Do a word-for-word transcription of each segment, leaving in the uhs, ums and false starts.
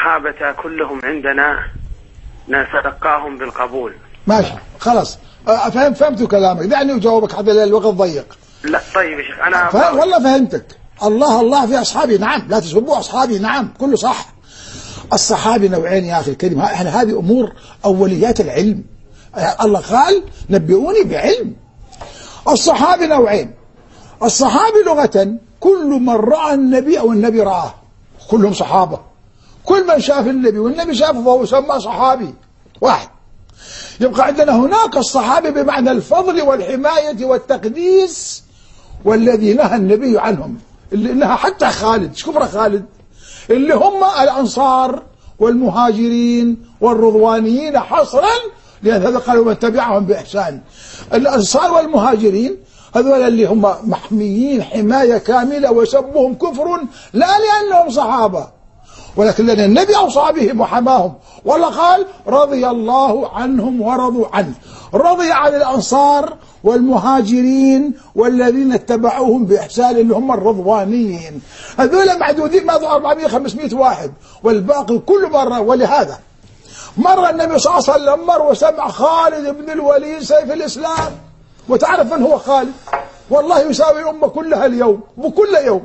الصحابة كلهم عندنا نتلقاهم بالقبول. ماشي خلاص فهم فهمت كلامك، دعني أجاوبك هذا الوقت ضيق. لا طيب يا شيخ أنا فهم والله فهمتك. الله الله في أصحابي، نعم، لا تسبوا أصحابي، نعم كله صح. الصحابي نوعين يا أخي الكريم، احنا هذه أمور أوليات العلم. الله قال نبئوني بعلم. الصحابي نوعين، الصحابي لغة كل من رأى النبي أو النبي رآه، كلهم صحابة، كل من شاف النبي والنبي شافه فهو يسمى صحابي واحد. يبقى عندنا هناك الصحابي بمعنى الفضل والحماية والتقديس والذي نهى النبي عنهم، اللي نهى حتى خالد، ايش كبر خالد؟ اللي هم الأنصار والمهاجرين والرضوانيين حصرا، لأن هذا قالوا من تبعهم بإحسان. الأنصار والمهاجرين هذول اللي هم محميين حماية كاملة وسبهم كفر لا لأنهم صحابة، ولكن لأن النبي أوصى بهم وحماهم، ولا قال رضي الله عنهم ورضوا عنه. رضي عن الأنصار والمهاجرين والذين اتبعوهم بإحسان اللي هم الرضوانيين، هذول معدودين ما أربعمائة خمسمائة واحد، والباقي كل مرة. ولهذا مر النبي صلى الله عليه وسلم مر وسمع خالد بن الوليد سيف الإسلام، وتعرف من هو خالد؟ والله يساوي الأمة كلها اليوم وكل يوم،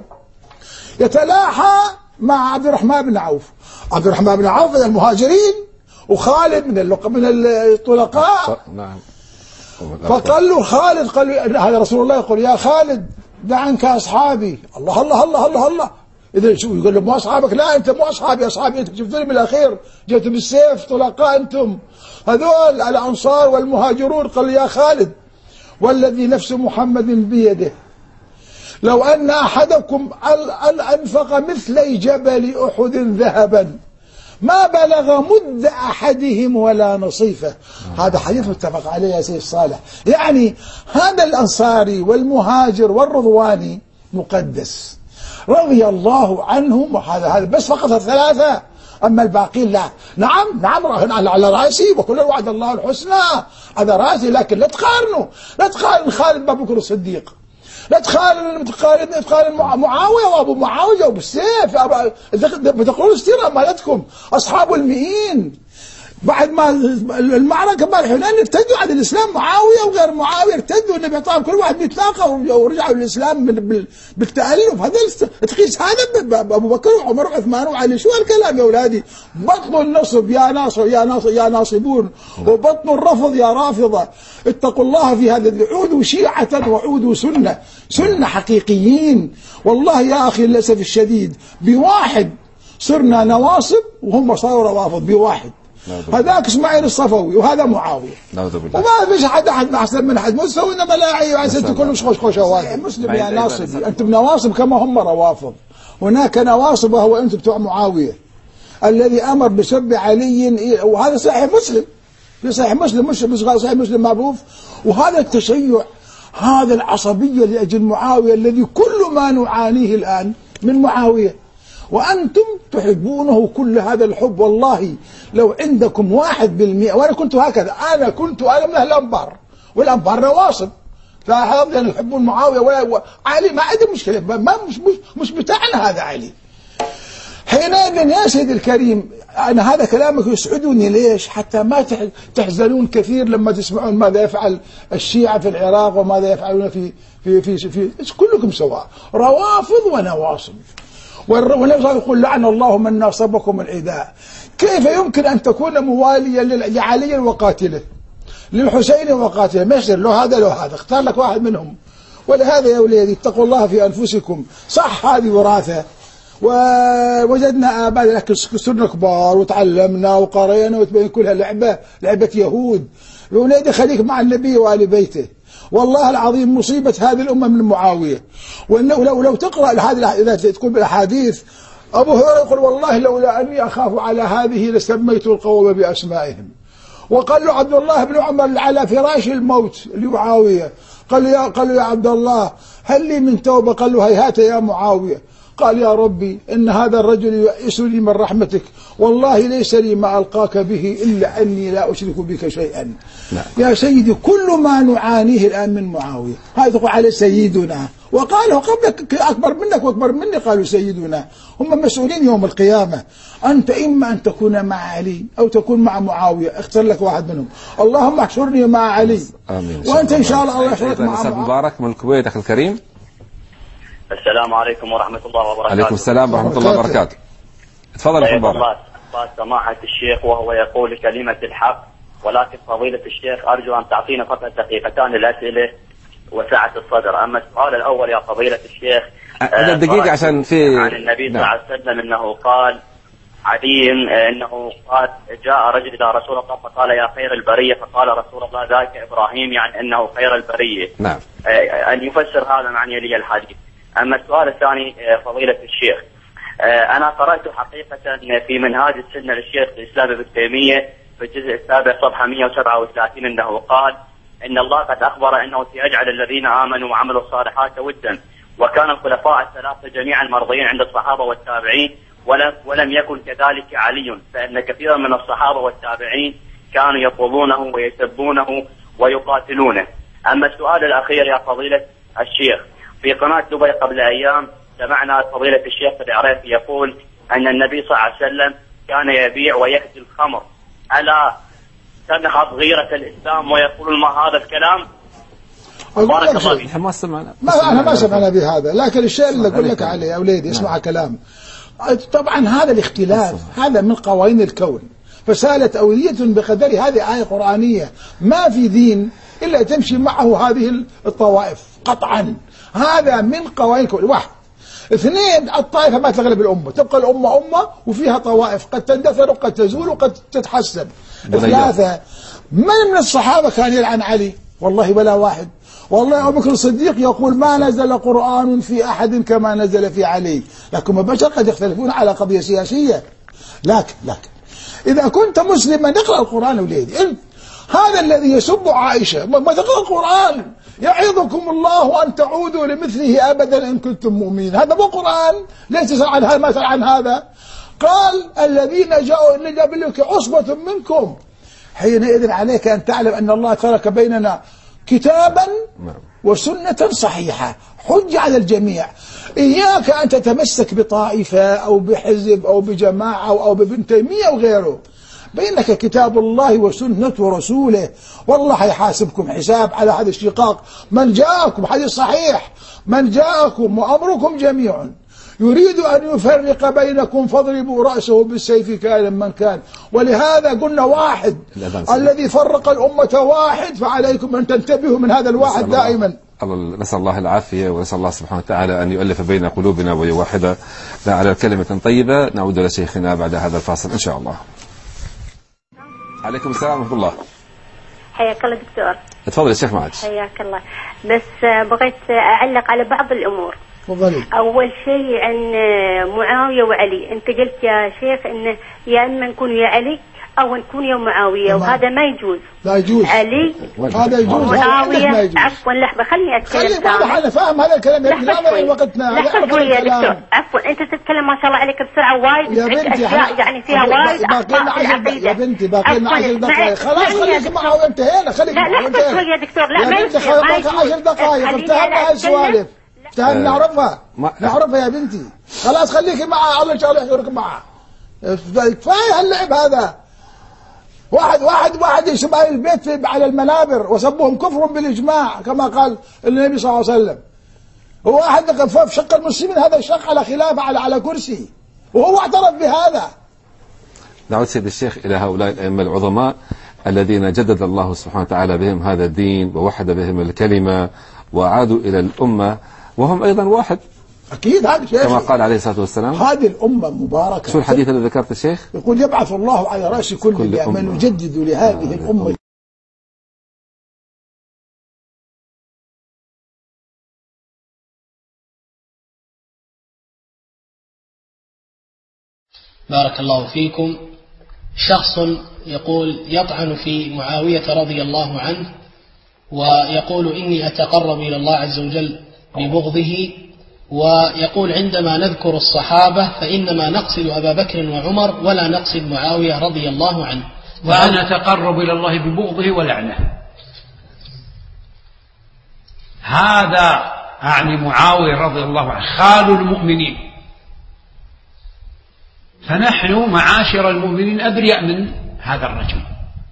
يتلاحى مع عبد الرحمن بن عوف. عبد الرحمن بن عوف من المهاجرين وخالد من من الطلقاء. نعم. فقال له خالد، قال له هذا رسول الله يقول يا خالد دع عنك أصحابي. الله الله الله الله الله. إذا شو يقول له مو أصحابك؟ لا أنت مو أصحابي، أصحابي أنت شفتني بالأخير جئت بالسيف، طلقاء أنتم. هذول الأنصار والمهاجرون. قال يا خالد والذي نفس محمد بيده لو أن أحدكم أنفق مثل جبل أحد ذهبا ما بلغ مد أحدهم ولا نصيفه. هذا حديث متفق عليه يا سيد صالح. يعني هذا الأنصاري والمهاجر والرضواني مقدس رضي الله عنهم، وهذا هذا بس فقط الثلاثة، أما الباقين لا. نعم نعم على رأسي وكل وعد الله الحسنى، هذا رأسي، لكن لا تقارنوا، لا تقارن خالد بن بكر الصديق، لا تقارن تقارن تقارن معاوية وأبو معاوية وبالسيف. بتقولون استيرا مالتكم أصحاب المئين بعد ما المعركة مع الحنين ارتدوا عن الإسلام، معاوية وغير معاوية ارتدوا، النبي أعطاهم كل واحد ميثاقة ورجعوا للإسلام بالتألف. هذا تقيس هذا أبو بكر وعمر وعثمان وعلي؟ شو هالكلام يا أولادي؟ بطن النصب يا ناصر يا ناصر يا ناصبون، وبطن الرفض يا رافضة. اتقوا الله في هذا، عودوا شيعة وعودوا سنة، سنة حقيقيين. والله يا أخي للأسف الشديد بواحد صرنا نواصب وهم صاروا روافض بواحد. هذاك اسماعيل الصفوي وهذا معاوية، وما فيش حد احد احسن من احد، مستوينا ملاعي وعسلتوا كلهم خوش خوش واحد. مسلم يا ناصبي، انتم نواصب كما هم روافض. هناك نواصب وهو انتم بتوع معاوية الذي امر بسب علي، وهذا صحيح مسلم، في صحيح مسلم، مش مش صحيح مسلم معروف. وهذا التشيع، هذا العصبية لأجل معاوية الذي كل ما نعانيه الآن من معاوية، وأنتم تحبونه كل هذا الحب. والله لو عندكم واحد بالمئة، وأنا كنت هكذا، أنا كنت أنا من أهل الأنبار، والأنبار نواصب، لاحظ يعني يحبون معاوية ولا علي، ما عندي مشكلة، ما مش مش مش بتاعنا هذا علي. حينئذ يا سيدي الكريم، أنا هذا كلامك يسعدني. ليش؟ حتى ما تحزنون كثير لما تسمعون ماذا يفعل الشيعة في العراق وماذا يفعلون في في في, في, في كلكم سواء، روافض ونواصب. والنبي يقول لعن الله من ناصبكم العداء. كيف يمكن أن تكون مواليا لعلي وقاتله، للحسين وقاتله؟ ما يصير له هذا له هذا، اختار لك واحد منهم. ولهذا يا أولادي اتقوا الله في أنفسكم. صح هذه وراثة ووجدنا آباء، لكن صرنا كبار وتعلمنا وقرينا وتبين كلها لعبة لعبة يهود. يا أولادي خليك مع النبي وآل بيته. والله العظيم مصيبة هذه الأمة من معاوية. وإنه لو لو تقرأ هذه إذا تكون بالأحاديث، أبو هريرة يقول والله لولا أني أخاف على هذه لسميت القوم بأسمائهم. وقال له عبد الله بن عمر على فراش الموت لمعاوية، قال يا قال يا عبد الله هل لي من توبة؟ قال له هيهات يا معاوية. قال يا ربي إن هذا الرجل يئسني من رحمتك، والله ليس لي ما ألقاك به إلا أني لا أشرك بك شيئا. نعم. يا سيدي كل ما نعانيه الآن من معاوية، هذا تقول على سيدنا وقالوا قبلك أكبر منك وأكبر مني، قالوا سيدنا هم مسؤولين يوم القيامة. أنت إما أن تكون مع علي أو تكون مع معاوية، اختر لك واحد منهم. اللهم احشرني مع علي. آمين. وأنت إن شاء الله الله يحشرك مع معاوية. مبارك من الكويت أخي الكريم. السلام عليكم ورحمة الله وبركاته. عليكم السلام ورحمة الله وبركاته. تفضل يا مبارك. الله سماحة الشيخ وهو يقول كلمة الحق، ولكن فضيلة الشيخ أرجو أن تعطينا فقط دقيقتان للأسئلة وسعة الصدر. أما السؤال الأول يا فضيلة الشيخ، أه دقيقة عشان في عن النبي صلى الله عليه وسلم أنه قال عدي أنه قال جاء رجل إلى رسول الله فقال يا خير البرية، فقال رسول الله ذاك إبراهيم، يعني أنه خير البرية. نعم. أن يفسر هذا معني لي الحديث. أما السؤال الثاني فضيلة الشيخ، أنا قرأت حقيقة في منهاج السنة للشيخ الإسلام ابن تيمية في الجزء السابع صفحة مئة وسبعة وثلاثين أنه قال إن الله قد أخبر أنه سيجعل الذين آمنوا وعملوا الصالحات ودا، وكان الخلفاء الثلاثة جميعا مرضيين عند الصحابة والتابعين، ولم, ولم يكن كذلك علي، فإن كثيرا من الصحابة والتابعين كانوا يطلبونه ويسبونه ويقاتلونه. أما السؤال الأخير يا فضيلة الشيخ، في قناة دبي قبل أيام سمعنا فضيلة الشيخ العريفي يقول أن النبي صلى الله عليه وسلم كان يبيع ويهدي الخمر، ألا تنهض غيرة الإسلام ويقول ما هذا الكلام؟ بارك الله فيك. ما سمعنا. ما أنا ما سمعنا بهذا، لكن الشيء اللي أقول لك عليه يا أولادي اسمع كلام. طبعا هذا الاختلاف هذا من قوانين الكون، فسالت أودية بقدر، هذه آية قرآنية، ما في دين إلا تمشي معه هذه الطوائف قطعا، هذا من قوانين الكون. واحد. اثنين، الطائفة ما تغلب الأمة، تبقى الأمة أمة وفيها طوائف قد تندثر وقد تزول وقد تتحسن. ثلاثة، من من الصحابة كان يلعن علي؟ والله ولا واحد. والله أبو بكر الصديق يقول ما نزل قرآن في أحد كما نزل في علي، لكن البشر قد يختلفون على قضية سياسية. لكن لكن إذا كنت مسلما نقرأ القرآن وليدي، أنت هذا الذي يسب عائشة ما تقرأ القرآن، يعظكم الله أن تعودوا لمثله أبدا إن كنتم مؤمنين، هذا مو قرآن. ليس تسأل عن هذا ما تسأل عن هذا. قال الذين جاءوا إلى جبلك عصبة منكم، حينئذ عليك أن تعلم أن الله ترك بيننا كتابا وسنة صحيحة حجة على الجميع. إياك أن تتمسك بطائفة أو بحزب أو بجماعة أو بابن تيمية أو غيره، بينك كتاب الله وسنة رسوله، والله حيحاسبكم حساب على هذا الشقاق. من جاءكم حديث صحيح، من جاءكم وأمركم جميع يريد أن يفرق بينكم فاضربوا رأسه بالسيف كائنا من كان. ولهذا قلنا واحد الذي فرق الأمة واحد، فعليكم أن تنتبهوا من هذا الواحد دائما. نسأل الله العافية ونسأل الله سبحانه وتعالى أن يؤلف بين قلوبنا ويوحدنا على كلمة طيبة. نعود إلى شيخنا بعد هذا الفاصل إن شاء الله. عليكم السلام ورحمة الله. حياك الله دكتور. تفضل يا شيخ معك. حياك الله. بس بغيت أعلق على بعض الأمور. تفضلي. أول شيء عن معاوية وعلي، أنت قلت يا شيخ إنه يا إما نكون يا علي أو نكون يا معاوية، وهذا ما يجوز. لا يجوز. علي هذا يجوز. معاوية. عفوا لحظة خليني أتكلم. خلي أنا فاهم هذا الكلام، لا وقتنا. لحظة شوي يا دكتور. عفوا أنت تتكلم ما شاء الله عليك بسرعة وايد، يا بنتي أشياء يعني فيها وايد أخطاء في العقيدة. يا بنتي باقي لنا عشر دقائق. خلاص خليك معه انتهينا. خليك معه. لا لحظة شوي يا دكتور. لا ما يصير. باقي عشر دقائق. افتهمنا هالسوالف. افتهمنا نعرفها. نعرفها يا بنتي. خلاص خليكي معها، الله إن شاء الله يحضرك معها. كفاية هاللعب هذا. واحد واحد واحد يسب أهل البيت على المنابر وسبهم كفر بالإجماع كما قال النبي صلى الله عليه وسلم. وواحد في شق المسلمين هذا الشق على خلافة على على كرسي، وهو اعترف بهذا. نعود سيد الشيخ إلى هؤلاء الأئمة العظماء الذين جدد الله سبحانه وتعالى بهم هذا الدين ووحد بهم الكلمة وعادوا إلى الأمة وهم أيضا واحد. أكيد هذا شيء كما قال عليه الصلاة والسلام. هذه الأمة مباركة. شو الحديث الذي ذكرت الشيخ؟ يقول يبعث الله على رأس كل, كل من يجدد لهذه الأمة. بارك الله فيكم. شخص يقول يطعن في معاوية رضي الله عنه ويقول إني أتقرب إلى الله عز وجل ببغضه، ويقول عندما نذكر الصحابة فإنما نقصد أبا بكر وعمر ولا نقصد معاوية رضي الله عنه، وأنا أتقرب إلى الله ببغضه ولعنه. هذا أعني معاوية رضي الله عنه خال المؤمنين، فنحن معاشر المؤمنين أبرياء من هذا الرجل.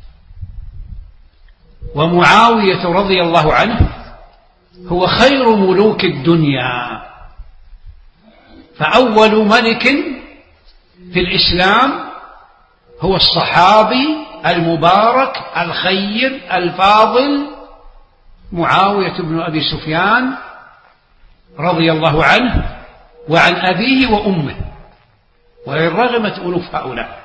ومعاوية رضي الله عنه هو خير ملوك الدنيا، فأول ملك في الإسلام هو الصحابي المبارك الخير الفاضل معاوية بن أبي سفيان رضي الله عنه وعن أبيه وأمه، وإن رغمت أنوف هؤلاء.